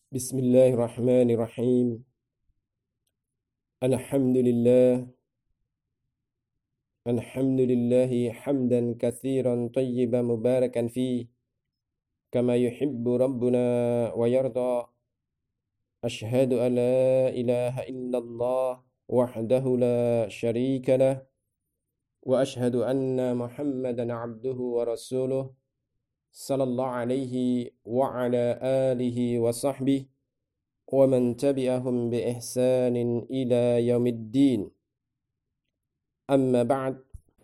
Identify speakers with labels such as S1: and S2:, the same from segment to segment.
S1: Bismillahirrahmanirrahim. Alhamdulillah. Alhamdulillahi hamdan katsiran tayyiban mubarakan fi kama yuhibbu rabbuna wa yarda. Ashhadu an la ilaha illallah wahdahu la syarika lah wa ashhadu anna Muhammadan abduhu wa rasuluh sallallahu alaihi wa ala alihi wa sahbihi wa man tabi'ahum bi ihsanin ila yaumiddin. Amma ba'd.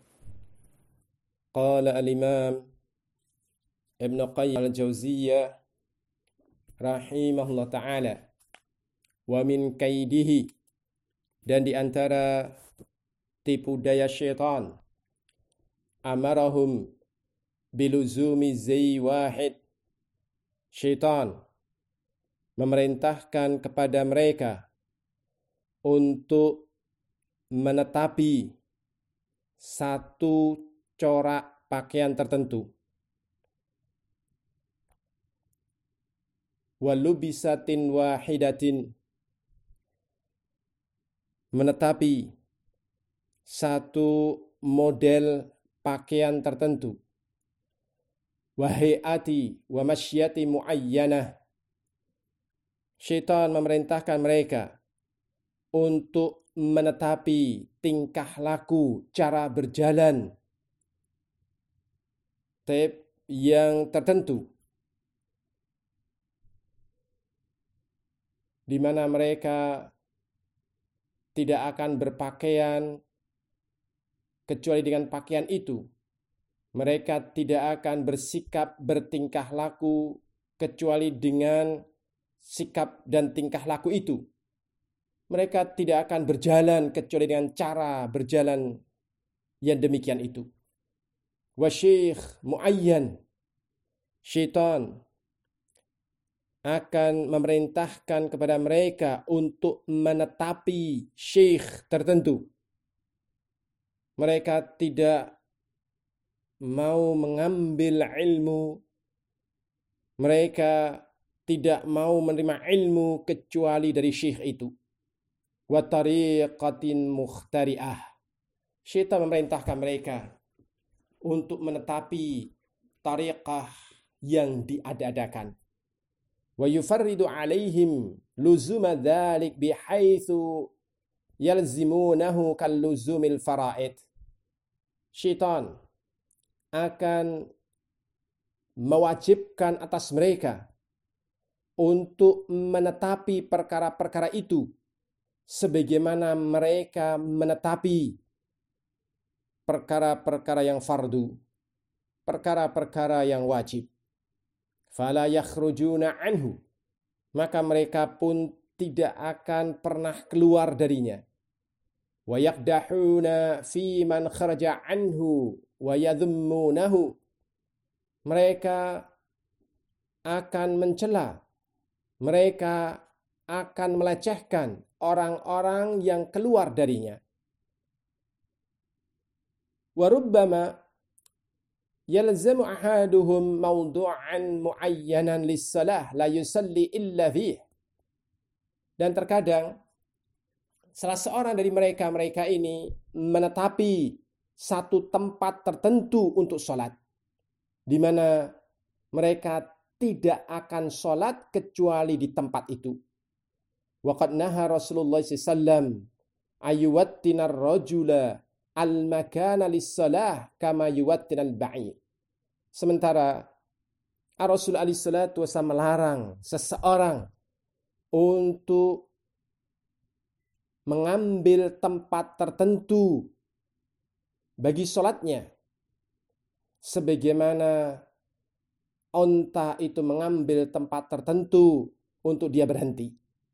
S1: Qala al-imam Ibn Qayyim al-Jauziyah rahimahullah ta'ala, wa min kaidihi, dan di antara tipu daya syaitan, amarahum biluzumi zai wahid, syaitan memerintahkan kepada mereka untuk menetapi satu corak pakaian tertentu. Walubisatin wahidatin, menetapi satu model pakaian tertentu. Wahiati wa masyati muayyanah, syaitan memerintahkan mereka untuk menetapi tingkah laku, cara berjalan yang tertentu, di mana mereka tidak akan berpakaian kecuali dengan pakaian itu. Mereka tidak akan bersikap, bertingkah laku kecuali dengan sikap dan tingkah laku itu. Mereka tidak akan berjalan kecuali dengan cara berjalan yang demikian itu. Wasyikh muayyan, syaitan akan memerintahkan kepada mereka untuk menetapi syekh tertentu. Mereka tidak mau mengambil ilmu, mereka tidak mau menerima ilmu kecuali dari syekh itu. Wa tariqatin mukhtari'ah, syaitan memerintahkan mereka untuk menetapi tariqah yang diada-adakan. Wa yufarridu alaihim luzuma dzalik bihaitsu yalzimunahu kalluzumil faraid. Syaitan akan mewajibkan atas mereka untuk menetapi perkara-perkara itu sebagaimana mereka menetapi perkara-perkara yang fardu, perkara-perkara yang wajib. Fala yakhrujuna anhu, maka mereka pun tidak akan pernah keluar darinya. Wa yaqdahuna fi man kharaja anhu wa yadhummunahu, mereka akan mencela, mereka akan melecehkan orang-orang yang keluar darinya. Wa rubbama yalzamu ahaduhum mawdu'an muayyanan lis-salah la yusalli illa fih. Dan terkadang salah seorang dari mereka ini menetapi satu tempat tertentu untuk sholat, di mana mereka tidak akan sholat kecuali di tempat itu. Waqad naha Rasulullah SAW ayuwattinar rajula al-makana lis-salah kama yuwattinal ba'ir. Sementara Rasul SAW melarang seseorang untuk mengambil tempat tertentu bagi sholatnya, sebagaimana onta itu mengambil tempat tertentu untuk dia berhenti.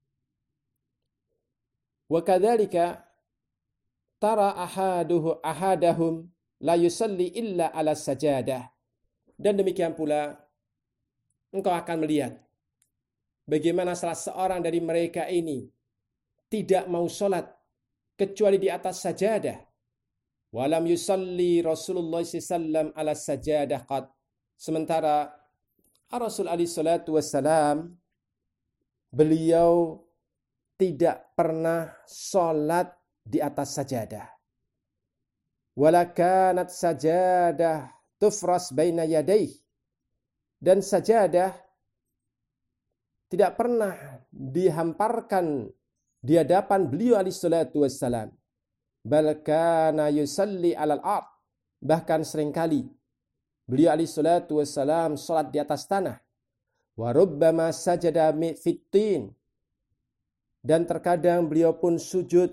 S1: Wa kadzalika tara ahadahum la yusalli illa ala sajadah. Dan demikian pula engkau akan melihat bagaimana salah seorang dari mereka ini tidak mau sholat kecuali di atas sajadah. Walam yusalli Rasulullah SAW ala sajadah qad. Sementara Rasul alaihi salatu wassalam beliau tidak pernah sholat di atas sajadah. Wala kanat sajadah tufras baina yadayh. Dan sajadah tidak pernah dihamparkan di hadapan beliau alaihi salatu wassalam. Bal kana yusalli alal ard. Bahkan seringkali beliau alaihi salatu wassalam salat di atas tanah. Wa rubbama sajada fitin. Dan terkadang beliau pun sujud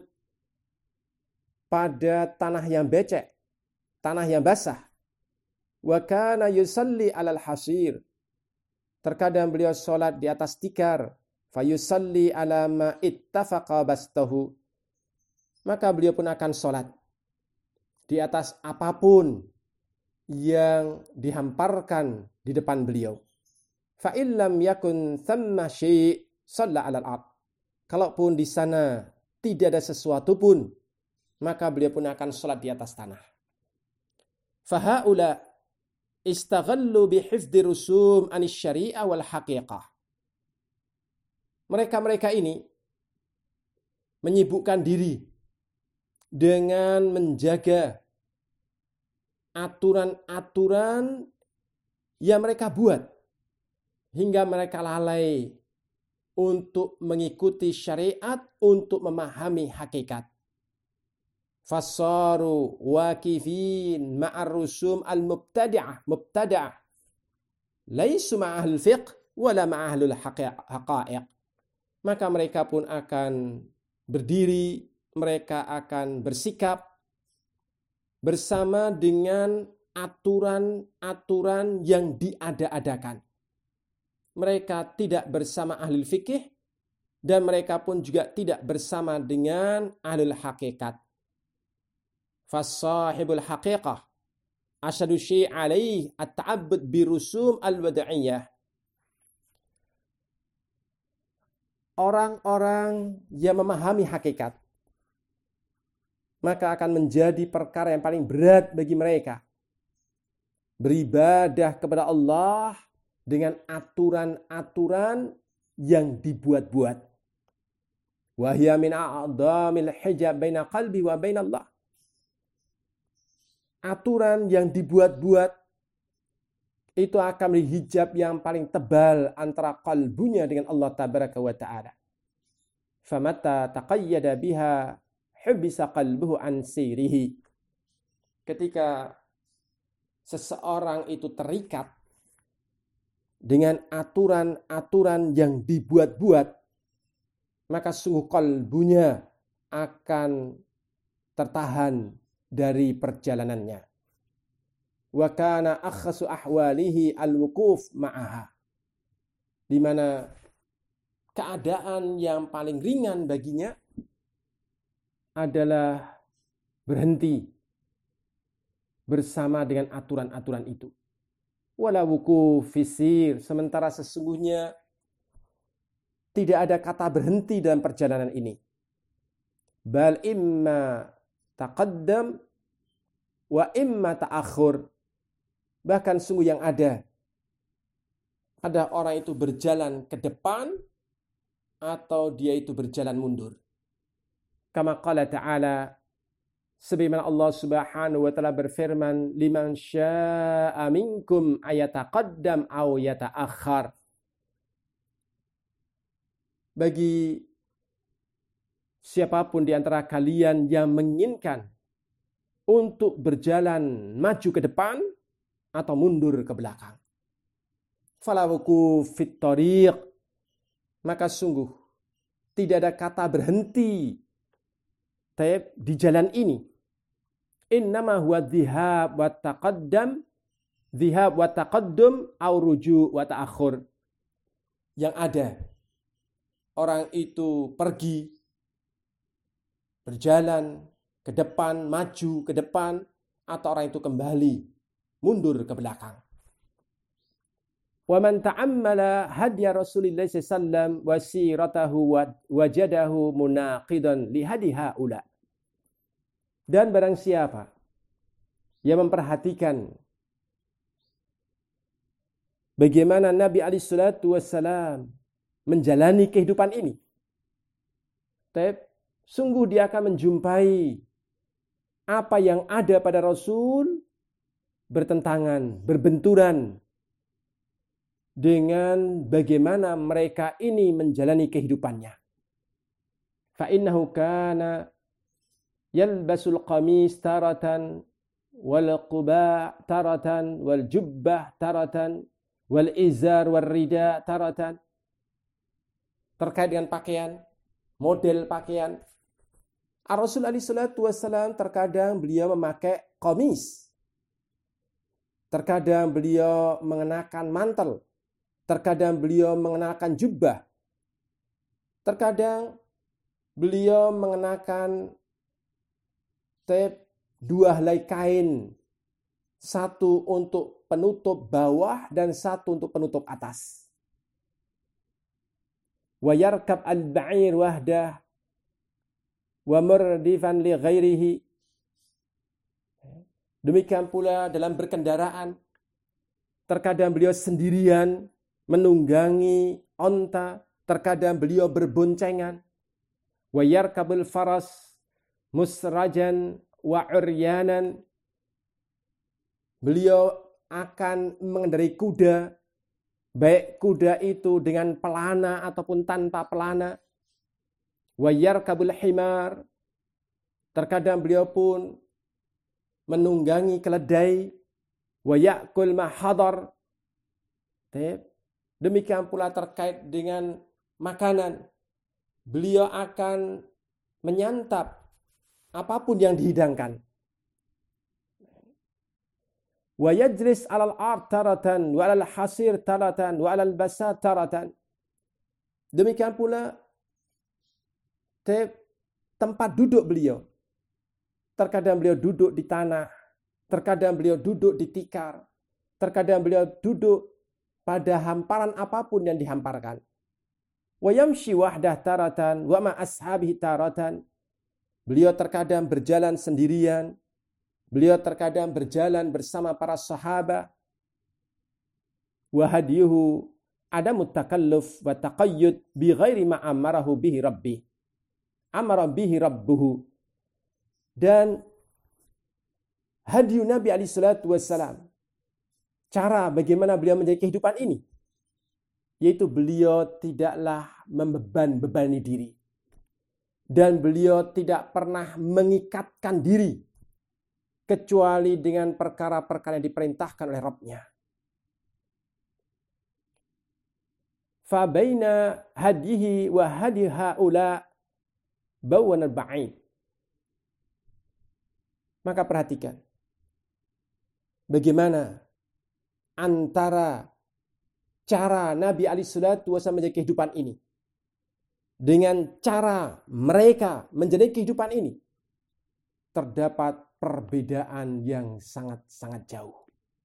S1: pada tanah yang becek, tanah yang basah. Wa kana yusalli alal hasir. Terkadang beliau salat di atas tikar. Fayusalli ala ma ittafaqa bastahu. Maka beliau pun akan salat di atas apapun yang dihamparkan di depan beliau. Fa illam yakun thamma syai' shalla 'alal ard. Kalaupun di sana tidak ada sesuatu pun, maka beliau pun akan salat di atas tanah. Fa haula istaghallu bi hifdzi rusum anis syari'ah wal haqiqah. Mereka-mereka ini menyibukkan diri dengan menjaga aturan-aturan yang mereka buat hingga mereka lalai untuk mengikuti syariat, untuk memahami hakikat. Fasaru waqifin ma'ar rusum al-mubtadi'ah laisu ma'ahlul fiqh wala ma'ahlul haqa'iq. Maka mereka pun akan berdiri, mereka akan bersikap bersama dengan aturan-aturan yang diada-adakan. Mereka tidak bersama ahli fikih dan mereka pun juga tidak bersama dengan ahli hakikat. Fasahibul haqiqah asyadu syai' alaih at-ta'abbud birusum al-wad'iyah. Orang-orang yang memahami hakikat, maka akan menjadi perkara yang paling berat bagi mereka beribadah kepada Allah dengan aturan-aturan yang dibuat-buat. Wa hiya min a'dhamil hijab baina qalbi wa baina Allah. Aturan yang dibuat-buat itu akan menjadi hijab yang paling tebal antara kalbunya dengan Allah tabaraka wa ta'ala. Famata taqayyada biha hubisa qalbuhu an sirihi. Ketika seseorang itu terikat dengan aturan-aturan yang dibuat-buat, maka sungguh kalbunya akan tertahan dari perjalanannya. Wa kana akhsasu ahwalihi al-wuquf ma'aha. Di mana keadaan yang paling ringan baginya adalah berhenti bersama dengan aturan-aturan itu. Wala wuquf fisir, sementara sesungguhnya tidak ada kata berhenti dalam perjalanan ini. Bal imma taqaddam wa imma ta'akhur. Bahkan sungguh yang ada orang itu berjalan ke depan atau dia itu berjalan mundur. Kama qala ta'ala, sebagaimana Allah Subhanahu wa taala berfirman, liman syaa'a minkum ayataqaddam aw yata'akhkhar. Bagi siapapun di antara kalian yang menginginkan untuk berjalan maju ke depan atau mundur ke belakang. Fala wuquf fit thariq, maka sungguh tidak ada kata berhenti di jalan ini. Innama huwa dhihab wa taqaddum aw ruju' wa ta'akhur. Yang ada orang itu pergi, berjalan ke depan, maju ke depan, atau orang itu kembali mundur ke belakang. Wa man ta'ammala hadya Rasulillah sallallahu alaihi wasallam wa siratahu wajadahu munaqidan li hadi haula. Dan barang siapa yang memperhatikan bagaimana Nabi alaihi salatu wasallam menjalani kehidupan ini. Tapi sungguh dia akan menjumpai apa yang ada pada Rasul bertentangan, berbenturan dengan bagaimana mereka ini menjalani kehidupannya. Fa innahu kana yalbasul qamis taratan wal quba taratan wal jubbah taratan wal izar wal rida taratan. Terkait dengan pakaian, model pakaian, Rasul alaihi salatu wassalam terkadang beliau memakai qamis, terkadang beliau mengenakan mantel, terkadang beliau mengenakan jubbah, terkadang beliau mengenakan dua helai kain, satu untuk penutup bawah dan satu untuk penutup atas. Wa yarkab al-ba'ir wahdah wa murdifan li ghairihi. Demikian pula dalam berkendaraan, terkadang beliau sendirian menunggangi onta, terkadang beliau berboncengan. Wa yarkabul faras musrajan wa uryanan. Beliau akan mengendarai kuda, baik kuda itu dengan pelana ataupun tanpa pelana. Wa yarkabul himar. Terkadang beliau pun menunggangi keledai. Wa ya'kul ma hadar. Demikian pula terkait dengan makanan. Beliau akan menyantap apapun yang dihidangkan. Wa yajlis 'alal ard taratan wa 'alal hasir taratan wa 'alal basat taratan. Demikian pula tempat duduk beliau. Terkadang beliau duduk di tanah, terkadang beliau duduk di tikar, terkadang beliau duduk pada hamparan apapun yang dihamparkan. Wa yamshi wahdah taratan wa ma ashabihi taratan. Beliau terkadang berjalan sendirian, beliau terkadang berjalan bersama para sahabat. Wa hadiyuhu adamu takalluf wa taqayyud bi ghairi ma amarahu bihi rabbi. Amara bihi rabbuhu. Dan hadiyu Nabi alaihi salatu wassalam, cara bagaimana beliau menjalani kehidupan ini, yaitu beliau tidaklah membebani diri. Dan beliau tidak pernah mengikatkan diri kecuali dengan perkara-perkara yang diperintahkan oleh Rabb-Nya. Fa baina hadihi wa hadi haula bawan al-ba'id. Maka perhatikan bagaimana antara cara Nabi alaihi salatu wasallam menjalani kehidupan ini dengan cara mereka menjalani kehidupan ini, terdapat perbedaan yang sangat-sangat jauh.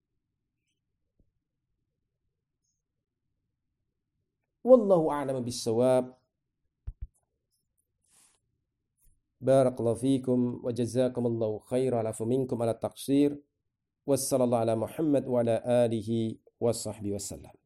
S1: Wallahu a'lam bis-shawab. Barakallahu fikum wa jazakumullahu khairan afu minkum ala taqsir. Wassallallahu ala Muhammad wa ala alihi wa sahbihi wasallam.